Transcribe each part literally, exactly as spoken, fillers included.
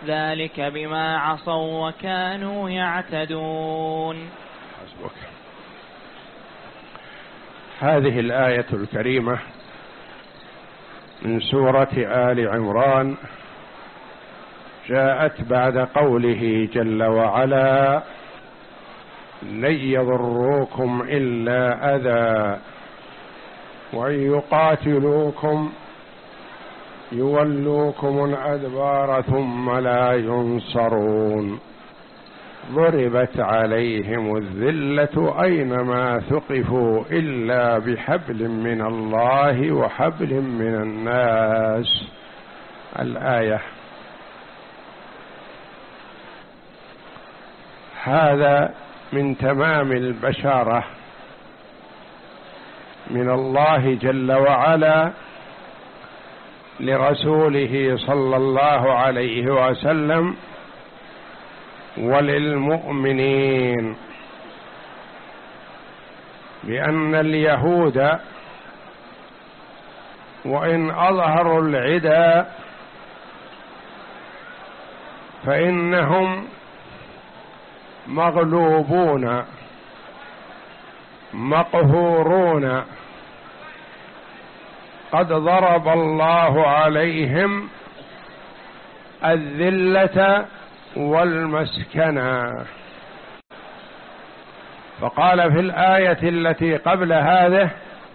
ذلك بما عصوا وكانوا يعتدون. حسبك. هذه الآية الكريمة من سورة آل عمران جاءت بعد قوله جل وعلا: لن يضروكم إلا أذى وإن يقاتلوكم يولوكم الأدبار ثم لا ينصرون ضربت عليهم الذلة أينما ثقفوا إلا بحبل من الله وحبل من الناس. الآية. هذا من تمام البشارة من الله جل وعلا لرسوله صلى الله عليه وسلم وللمؤمنين بأن اليهود وإن أظهروا العدا فإنهم مغلوبون مقهورون، قد ضرب الله عليهم الذلة والمسكنة. فقال في الآية التي قبل هذه: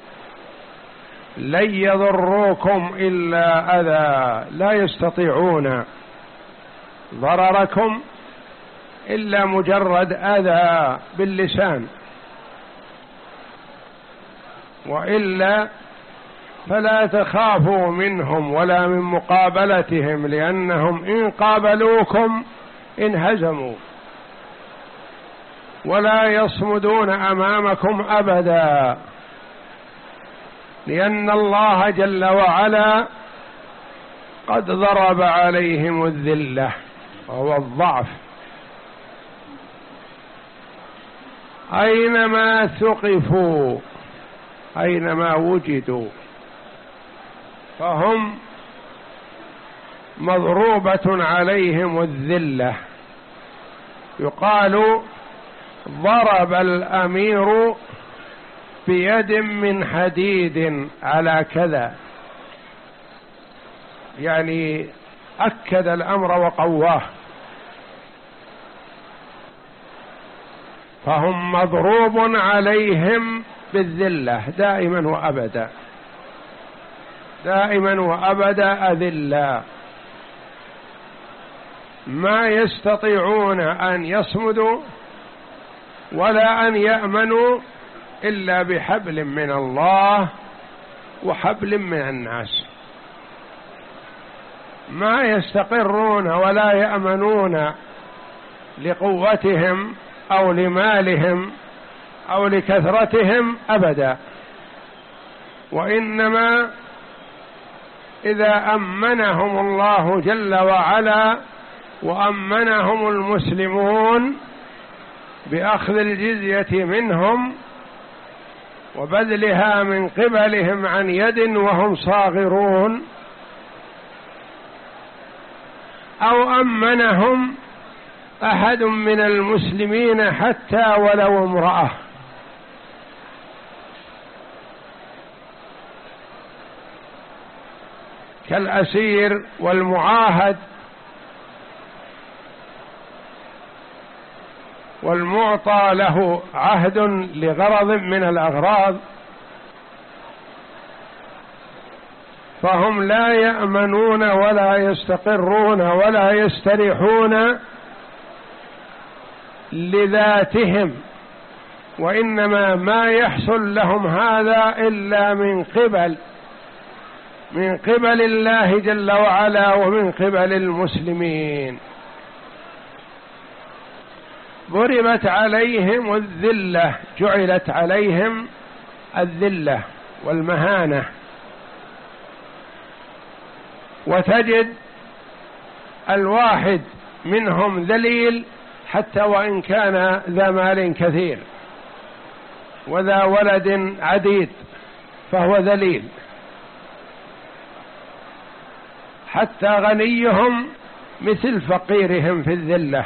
لن يضروكم إلا أذى، لا يستطيعون ضرركم إلا مجرد أذى باللسان، وإلا فلا تخافوا منهم ولا من مقابلتهم، لأنهم إن قابلوكم انهزموا ولا يصمدون أمامكم أبدا، لأن الله جل وعلا قد ضرب عليهم الذلة وهو الضعف أينما ثقفوا، أينما وجدوا، فهم مضروبة عليهم الذلة. يقال: ضرب الأمير بيد من حديد على كذا، يعني أكد الأمر وقواه، فهم مضروب عليهم بالذلة دائما وأبدا، دائما وأبدا أذلة، ما يستطيعون أن يصمدوا ولا أن يأمنوا إلا بحبل من الله وحبل من الناس، ما يستقرون ولا يأمنون لقوتهم أو لمالهم أو لكثرتهم أبدا، وإنما إذا أمنهم الله جل وعلا وأمنهم المسلمون بأخذ الجزية منهم وبذلها من قبلهم عن يد وهم صاغرون، أو أمنهم أحد من المسلمين حتى ولو امرأة، كالأسير والمعاهد والمعطى له عهد لغرض من الأغراض، فهم لا يأمنون ولا يستقرون ولا يستريحون لذاتهم، وإنما ما يحصل لهم هذا إلا من قبل من قبل الله جل وعلا ومن قبل المسلمين. ضربت عليهم الذلة، جعلت عليهم الذلة والمهانة، وتجد الواحد منهم ذليل حتى وإن كان ذا مال كثير وذا ولد عديد فهو ذليل، حتى غنيهم مثل فقيرهم في الذلة،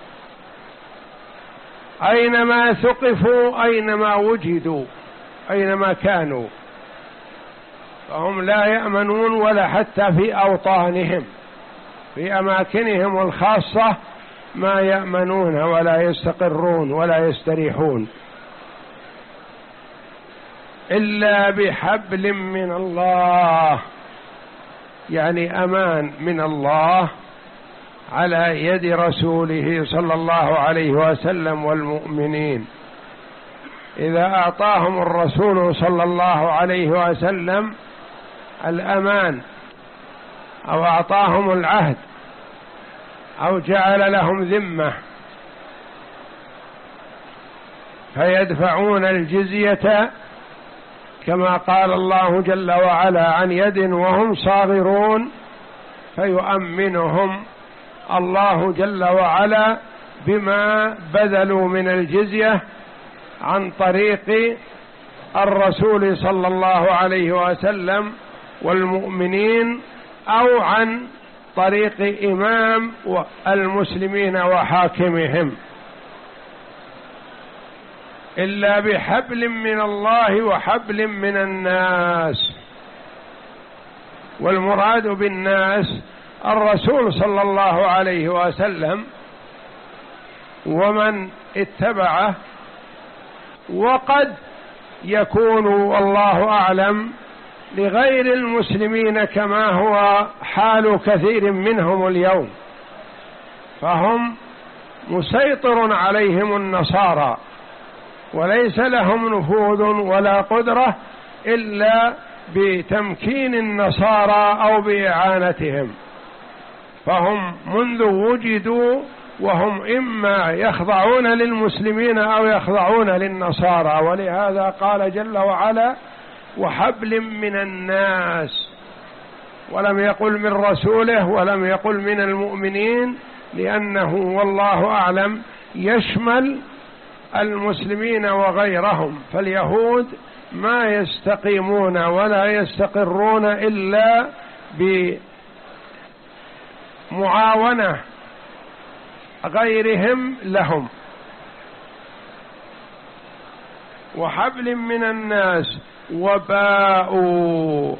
أينما ثقفوا أينما وجدوا أينما كانوا، فهم لا يأمنون ولا حتى في أوطانهم، في أماكنهم الخاصة ما يأمنون ولا يستقرون ولا يستريحون إلا بحبل من الله، يعني أمان من الله على يد رسوله صلى الله عليه وسلم والمؤمنين. إذا أعطاهم الرسول صلى الله عليه وسلم الأمان أو أعطاهم العهد أو جعل لهم ذمة فيدفعون الجزية كما قال الله جل وعلا عن يد وهم صاغرون، فيؤمنهم الله جل وعلا بما بذلوا من الجزية عن طريق الرسول صلى الله عليه وسلم والمؤمنين أو عن طريق إمام المسلمين وحاكمهم، إلا بحبل من الله وحبل من الناس. والمراد بالناس الرسول صلى الله عليه وسلم ومن اتبعه، وقد يكون والله أعلم لغير المسلمين كما هو حال كثير منهم اليوم، فهم مسيطر عليهم النصارى وليس لهم نفوذ ولا قدرة إلا بتمكين النصارى أو بإعانتهم، فهم منذ وجدوا وهم إما يخضعون للمسلمين أو يخضعون للنصارى. ولهذا قال جل وعلا وحبل من الناس، ولم يقل من رسوله ولم يقل من المؤمنين، لأنه والله أعلم يشمل المسلمين وغيرهم، فاليهود ما يستقيمون ولا يستقرون إلا بمعاونة غيرهم لهم. وحبل من الناس وباءوا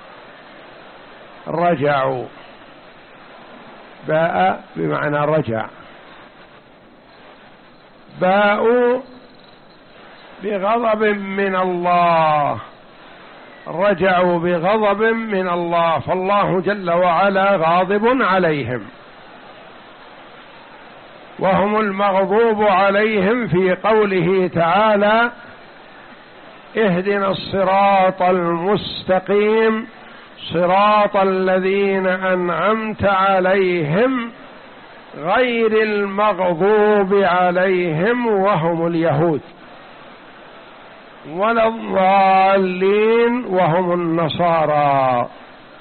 رجعوا، باء بمعنى رجع، باءوا بغضب من الله، رجعوا بغضب من الله، فالله جل وعلا غاضب عليهم وهم المغضوب عليهم في قوله تعالى اهدنا الصراط المستقيم صراط الذين أنعمت عليهم غير المغضوب عليهم وهم اليهود ولا الضالين وهم النصارى.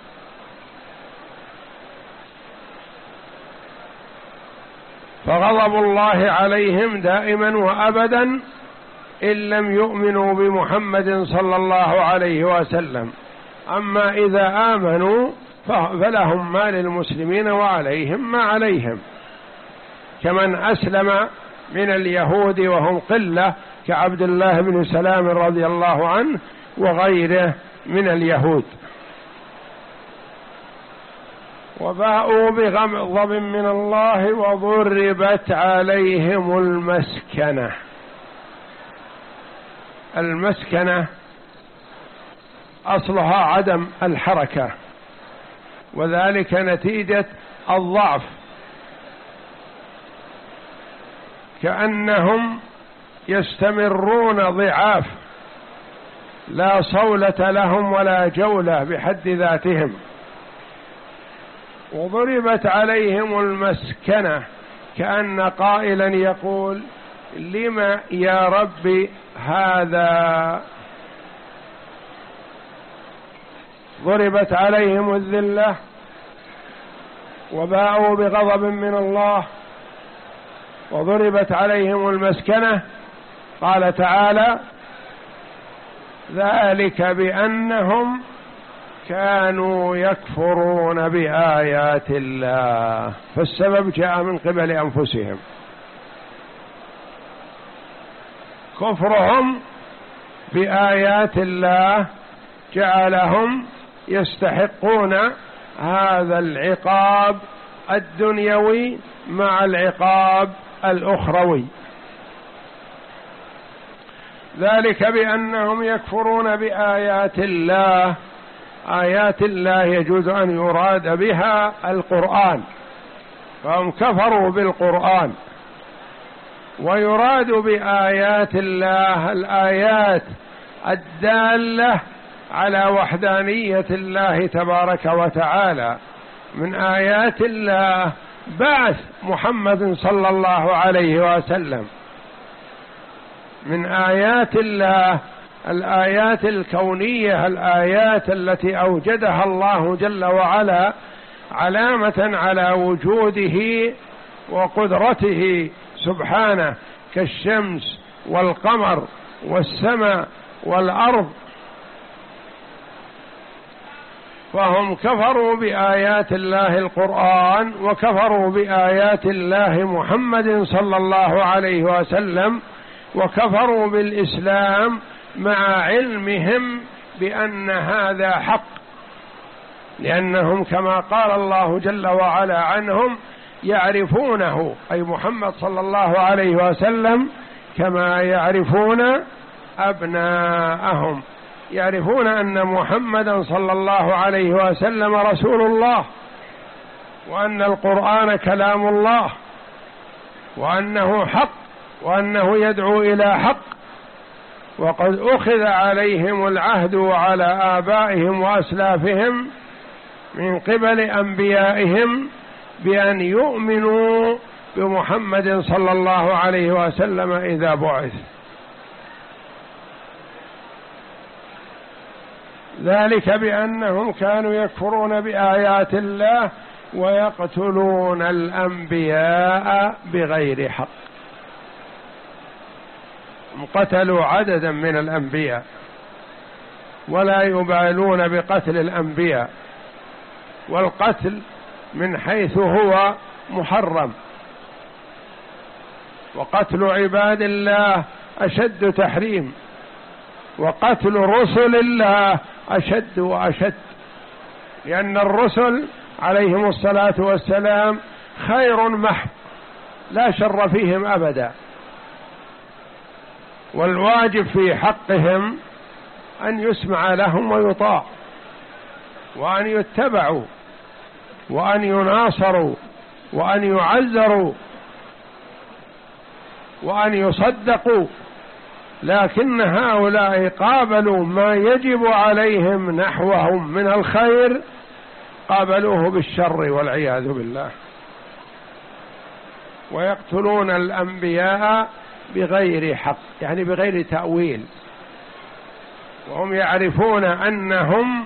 فغضب الله عليهم دائما وأبدا إن لم يؤمنوا بمحمد صلى الله عليه وسلم، أما إذا آمنوا فلهم ما للمسلمين وعليهم ما عليهم، كمن أسلم من اليهود وهم قلة كعبد الله بن سلام رضي الله عنه وغيره من اليهود. وباءوا بغضب من الله وضربت عليهم المسكنة. المسكنة أصلها عدم الحركة، وذلك نتيجة الضعف، كأنهم يستمرون ضعاف لا صولة لهم ولا جولة بحد ذاتهم. وضربت عليهم المسكنة كأن قائلا يقول لما يا رب هذا. ضربت عليهم الذلة وباءوا بغضب من الله وضربت عليهم المسكنة. قال تعالى ذلك بأنهم كانوا يكفرون بآيات الله، فالسبب جاء من قبل أنفسهم. كفرهم بآيات الله جعلهم يستحقون هذا العقاب الدنيوي مع العقاب الأخروي، ذلك بأنهم يكفرون بآيات الله. آيات الله يجوز أن يراد بها القرآن، فهم كفروا بالقرآن، ويراد بآيات الله الآيات الدالة على وحدانية الله تبارك وتعالى. من آيات الله بعث محمد صلى الله عليه وسلم، من آيات الله الآيات الكونية، الآيات التي أوجدها الله جل وعلا علامة على وجوده وقدرته سبحانه، كالشمس والقمر والسماء والأرض. فهم كفروا بآيات الله القرآن، وكفروا بآيات الله محمد صلى الله عليه وسلم، وكفروا بالإسلام مع علمهم بأن هذا حق، لأنهم كما قال الله جل وعلا عنهم يعرفونه، أي محمد صلى الله عليه وسلم، كما يعرفون أبناءهم. يعرفون أن محمدا صلى الله عليه وسلم رسول الله، وأن القرآن كلام الله، وأنه حق، وأنه يدعو إلى حق. وقد أخذ عليهم العهد وعلى آبائهم وأسلافهم من قبل أنبيائهم بأن يؤمنوا بمحمد صلى الله عليه وسلم إذا بعث. ذلك بأنهم كانوا يكفرون بآيات الله ويقتلون الأنبياء بغير حق. قتلوا عددا من الأنبياء ولا يبالون بقتل الأنبياء، والقتل من حيث هو محرم، وقتل عباد الله أشد تحريم، وقتل رسل الله أشد وأشد، لأن الرسل عليهم الصلاة والسلام خير محض لا شر فيهم أبدا، والواجب في حقهم أن يسمع لهم ويطاع، وأن يتبعوا، وأن يناصروا، وأن يعزروا، وأن يصدقوا. لكن هؤلاء قابلوا ما يجب عليهم نحوهم من الخير، قابلوه بالشر والعياذ بالله. ويقتلون الأنبياء بغير حق، يعني بغير تأويل، وهم يعرفون أنهم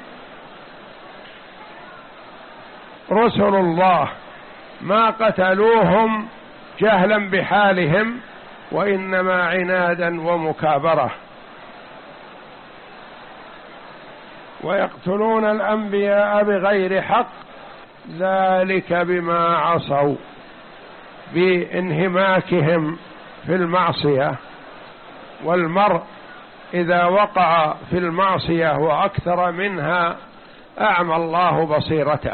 رسل الله، ما قتلوهم جهلا بحالهم، وإنما عنادا ومكابرة. ويقتلون الأنبياء بغير حق، ذلك بما عصوا، بانهماكهم في المعصية. والمرء إذا وقع في المعصية وأكثر منها أعمى الله بصيرته،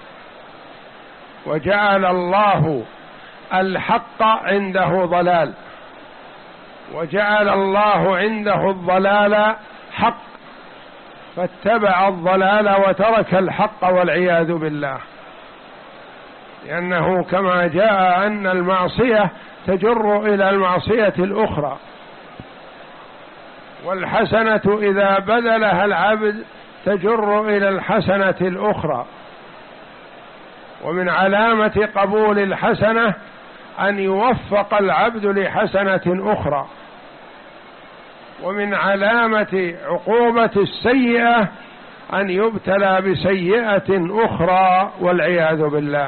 وجعل الله الحق عنده ضلال، وجعل الله عنده الضلال حق، فاتبع الضلال وترك الحق والعياذ بالله. لأنه كما جاء أن المعصية تجر إلى المعصية الأخرى، والحسنة إذا بذلها العبد تجر إلى الحسنة الأخرى. ومن علامة قبول الحسنة أن يوفق العبد لحسنة أخرى، ومن علامة عقوبة السيئة أن يبتلى بسيئة أخرى والعياذ بالله.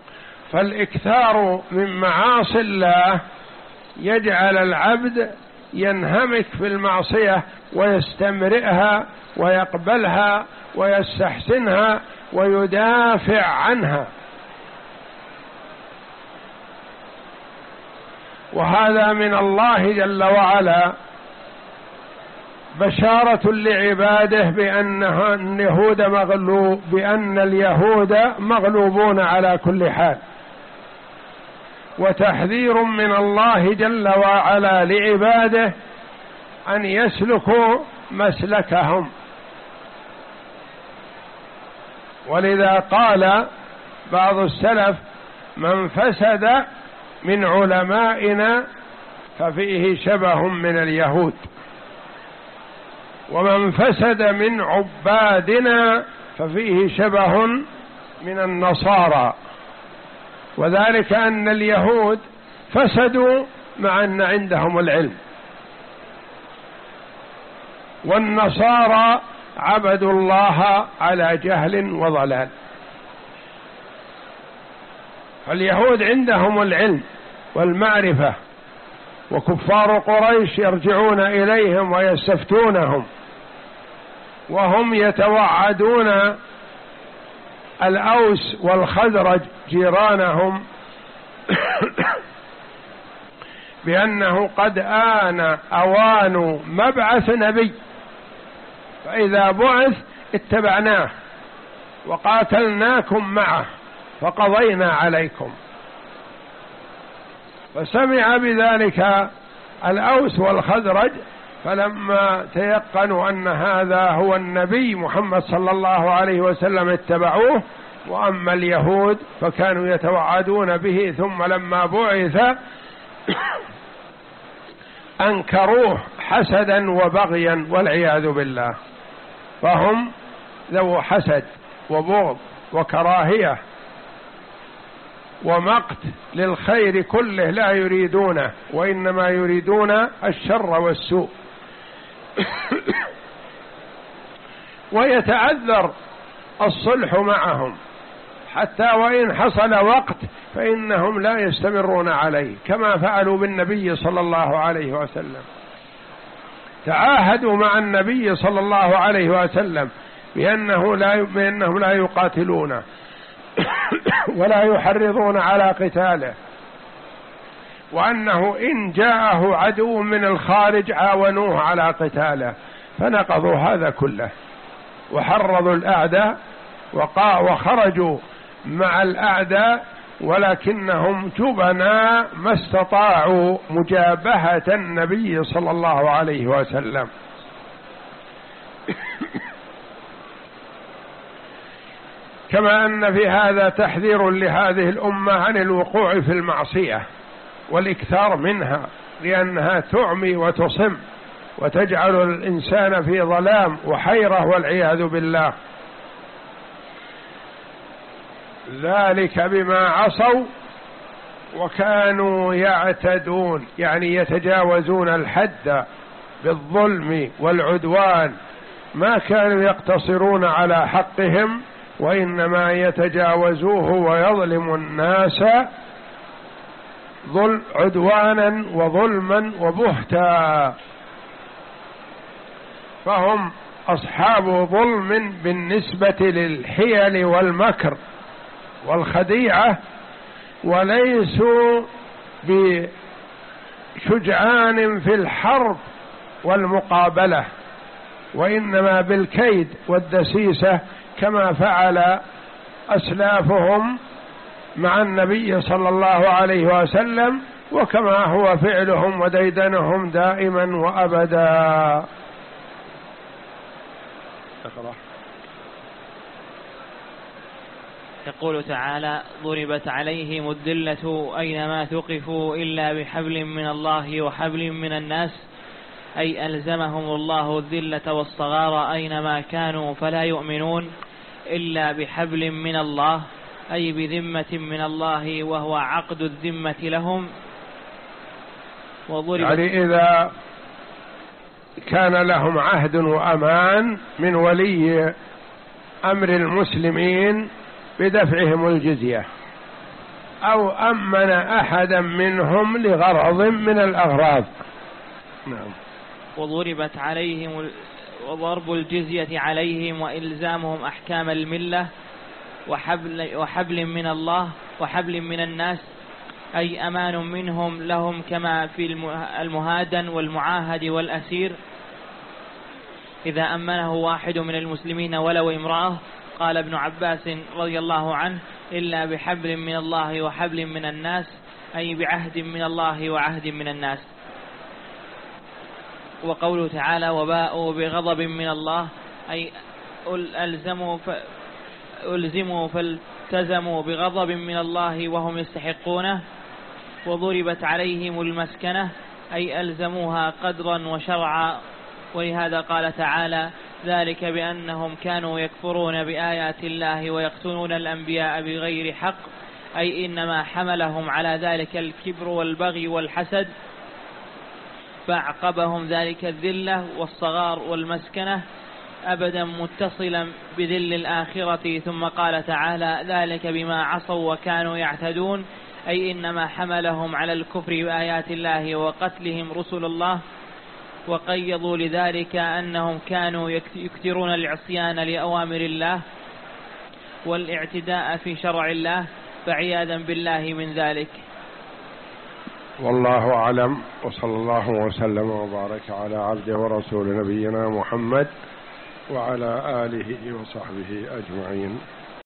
فالإكثار من معاصي الله يجعل العبد ينهمك في المعصية ويستمرئها ويقبلها ويستحسنها ويدافع عنها. وهذا من الله جل وعلا بشارة لعباده بأن اليهود مغلوب بأن اليهود مغلوبون على كل حال، وتحذير من الله جل وعلا لعباده أن يسلكوا مسلكهم. ولذا قال بعض السلف: من فسد من علمائنا ففيه شبه من اليهود، ومن فسد من عبادنا ففيه شبه من النصارى. وذلك أن اليهود فسدوا مع أن عندهم العلم، والنصارى عبدوا الله على جهل وضلال. فاليهود عندهم العلم والمعرفة، وكفار قريش يرجعون إليهم ويستفتونهم، وهم يتوعدون الأوس والخزرج جيرانهم بأنه قد آن أوان مبعث نبي، فإذا بعث اتبعناه وقاتلناكم معه فقضينا عليكم. فسمع بذلك الأوس والخزرج، فلما تيقنوا أن هذا هو النبي محمد صلى الله عليه وسلم اتبعوه. وأما اليهود فكانوا يتوعدون به، ثم لما بعث أنكروه حسدا وبغيا والعياذ بالله. فهم ذو حسد وبغض وكراهية ومقت للخير كله، لا يريدونه، وإنما يريدون الشر والسوء. ويتعذر الصلح معهم، حتى وإن حصل وقت فإنهم لا يستمرون عليه، كما فعلوا بالنبي صلى الله عليه وسلم. تعاهدوا مع النبي صلى الله عليه وسلم بأنه لا بأنهم لا يقاتلونه ولا يحرضون على قتاله، وأنه إن جاءه عدو من الخارج عاونوه على قتاله، فنقضوا هذا كله وحرضوا الأعداء وخرجوا مع الأعداء، ولكنهم جبنا ما استطاعوا مجابهة النبي صلى الله عليه وسلم. كما أن في هذا تحذير لهذه الأمة عن الوقوع في المعصية والإكثار منها، لأنها تعمي وتصم وتجعل الإنسان في ظلام وحيرة والعياذ بالله. ذلك بما عصوا وكانوا يعتدون، يعني يتجاوزون الحد بالظلم والعدوان، ما كانوا يقتصرون على حقهم، وإنما يتجاوزوه ويظلم الناس ظلم عدوانا وظلما وبهتا. فهم أصحاب ظلم بالنسبة للحيل والمكر والخديعة، وليسوا بشجعان في الحرب والمقابلة، وإنما بالكيد والدسيسة، كما فعل أسلافهم مع النبي صلى الله عليه وسلم، وكما هو فعلهم وديدنهم دائما وأبدا. يقول تعالى: ضربت عليهم الذلة أينما ثقفوا إلا بحبل من الله وحبل من الناس، أي ألزمهم الله الذلة والصغار أينما كانوا فلا يؤمنون إلا بحبل من الله، أي بذمة من الله وهو عقد الذمة لهم. يعني إذا كان لهم عهد وأمان من ولي أمر المسلمين بدفعهم الجزية، أو أمن أحدا منهم لغرض من الأغراض، نعم. وضربت عليهم وضرب الجزية عليهم وإلزامهم أحكام الملة وحبل, وحبل من الله وحبل من الناس، أي أمان منهم لهم كما في المهادن والمعاهد والأسير إذا أمنه واحد من المسلمين ولو امرأة. قال ابن عباس رضي الله عنه: إلا بحبل من الله وحبل من الناس، أي بعهد من الله وعهد من الناس. وقوله تعالى: وباءوا بغضب من الله، أي ألزموا ألزموا فالتزموا بغضب من الله وهم يستحقونه. وضربت عليهم المسكنة، أي ألزموها قدرا وشرعا، ولهذا قال تعالى: ذلك بأنهم كانوا يكفرون بآيات الله ويقتلون الأنبياء بغير حق، أي إنما حملهم على ذلك الكبر والبغي والحسد، فأعقبهم ذلك الذلة والصغار والمسكنة أبدا متصلا بذل الآخرة. ثم قال تعالى: ذلك بما عصوا وكانوا يعتدون، أي إنما حملهم على الكفر بآيات الله وقتلهم رسل الله. وقيضوا لذلك أنهم كانوا يكثرون العصيان لأوامر الله والاعتداء في شرع الله، فعياذا بالله من ذلك. والله أعلم، وصلى الله وسلم وبارك على عبده ورسول نبينا محمد وعلى آله وصحبه أجمعين.